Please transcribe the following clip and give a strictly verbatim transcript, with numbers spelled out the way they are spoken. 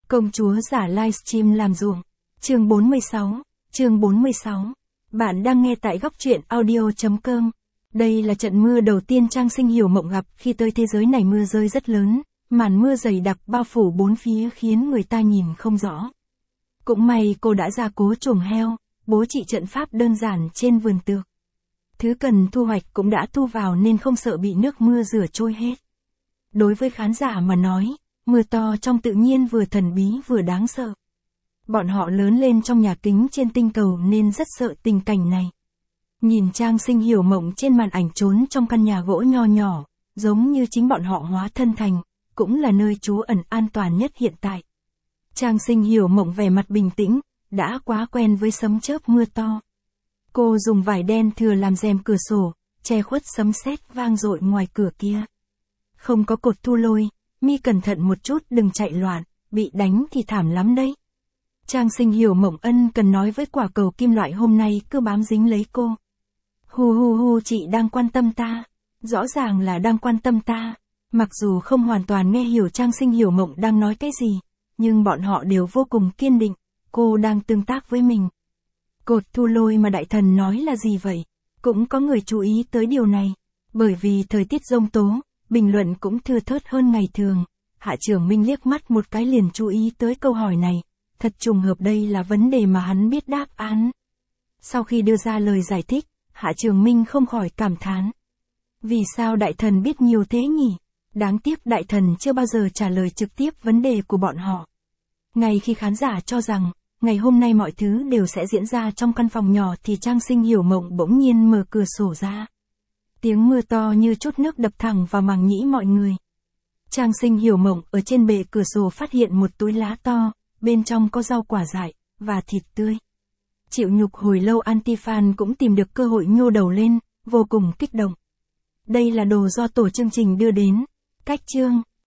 Công chúa giả livestream làm ruộng. Chương bốn mươi sáu. Chương bốn mươi sáu. Bạn đang nghe tại góc truyện audio chấm com. Đây là trận mưa đầu tiên Trang Sinh Hiểu Mộng gặp khi tới thế giới này. Mưa rơi rất lớn, màn mưa dày đặc bao phủ bốn phía khiến người ta nhìn không rõ. Cũng may cô đã gia cố chuồng heo, bố trí trận pháp đơn giản trên vườn tược. Thứ cần thu hoạch cũng đã thu vào nên không sợ bị nước mưa rửa trôi hết. Đối với khán giả mà nói, mưa to trong tự nhiên vừa thần bí vừa đáng sợ. Bọn họ lớn lên trong nhà kính trên tinh cầu nên rất sợ tình cảnh này. Nhìn Trang Sinh Hiểu Mộng trên màn ảnh trốn trong căn nhà gỗ nho nhỏ, giống như chính bọn họ hóa thân thành, cũng là nơi trú ẩn an toàn nhất hiện tại. Trang Sinh Hiểu Mộng vẻ mặt bình tĩnh, đã quá quen với sấm chớp mưa to. Cô dùng vải đen thừa làm rèm cửa sổ, che khuất sấm sét vang dội ngoài cửa kia. Không có cột thu lôi, mi cẩn thận một chút đừng chạy loạn, bị đánh thì thảm lắm đấy. Trang Sinh Hiểu Mộng ân cần nói với quả cầu kim loại hôm nay cứ bám dính lấy cô. Hu hu hu, chị đang quan tâm ta. Rõ ràng là đang quan tâm ta. Mặc dù không hoàn toàn nghe hiểu Trang Sinh Hiểu Mộng đang nói cái gì, nhưng bọn họ đều vô cùng kiên định, cô đang tương tác với mình. Cột thu lôi mà đại thần nói là gì vậy? Cũng có người chú ý tới điều này. Bởi vì thời tiết giông tố, bình luận cũng thưa thớt hơn ngày thường. Hạ Trường Minh liếc mắt một cái liền chú ý tới câu hỏi này. Thật trùng hợp đây là vấn đề mà hắn biết đáp án. Sau khi đưa ra lời giải thích, Hạ Trường Minh không khỏi cảm thán. Vì sao đại thần biết nhiều thế nhỉ? Đáng tiếc đại thần chưa bao giờ trả lời trực tiếp vấn đề của bọn họ. Ngay khi khán giả cho rằng, ngày hôm nay mọi thứ đều sẽ diễn ra trong căn phòng nhỏ thì Trang Sinh Hiểu Mộng bỗng nhiên mở cửa sổ ra. Tiếng mưa to như chút nước đập thẳng vào màng nhĩ mọi người. Trang Sinh Hiểu Mộng ở trên bệ cửa sổ phát hiện một túi lá to, bên trong có rau quả dại, và thịt tươi. Chịu nhục hồi lâu Antifan cũng tìm được cơ hội nhô đầu lên, vô cùng kích động. Đây là đồ do tổ chương trình đưa đến. Cách chương.